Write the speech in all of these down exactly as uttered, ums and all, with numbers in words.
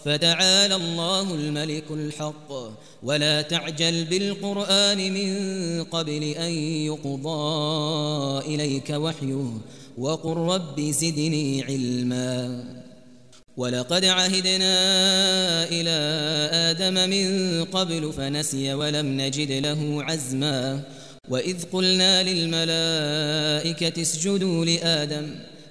فتعالى الله الملك الحق ولا تعجل بالقرآن من قبل أن يقضى إليك وحيه وقل رب زدني علما ولقد عهدنا إلى آدم من قبل فنسي ولم نجد له عزما وإذ قلنا للملائكة اسجدوا لآدم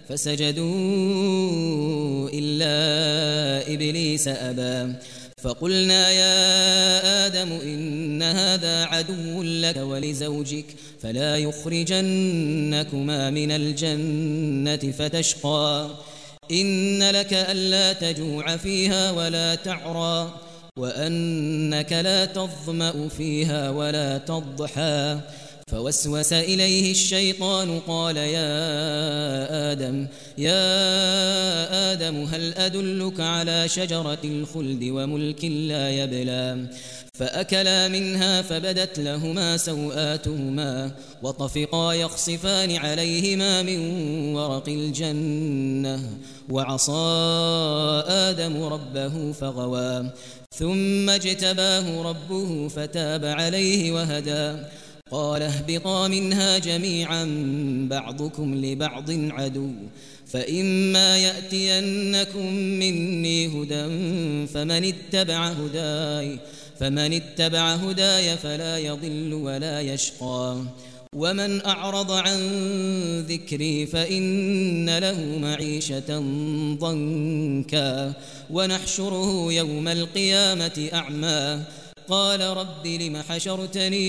فسجدوا إلا إبليس أبى فقلنا يا آدم إن هذا عدو لك ولزوجك فلا يخرجنكما من الجنة فتشقى إن لك ألا تجوع فيها ولا تعرى وأنك لا تظمأ فيها ولا تضحى فوسوس إليه الشيطان قال يا آدم يا آدم هل أدلك على شجرة الخلد وملك لا يبلى فأكلا منها فبدت لهما سوآتهما وطفقا يخصفان عليهما من ورق الجنة وعصى آدم ربه فغوى ثم اجتباه ربه فتاب عليه وهدى قال اهبطا منها جميعا بعضكم لبعض عدو فإما يأتينكم مني هدى فمن اتبع هداي فمن اتبع هداي فلا يضل ولا يشقى ومن أعرض عن ذكري فإن له معيشة ضنكا ونحشره يوم القيامة أعمى قال رب لم حشرتني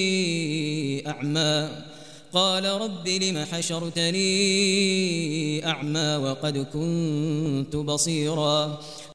أعمى قال رب لم حشرتني أعمى وقد كنت بصيرا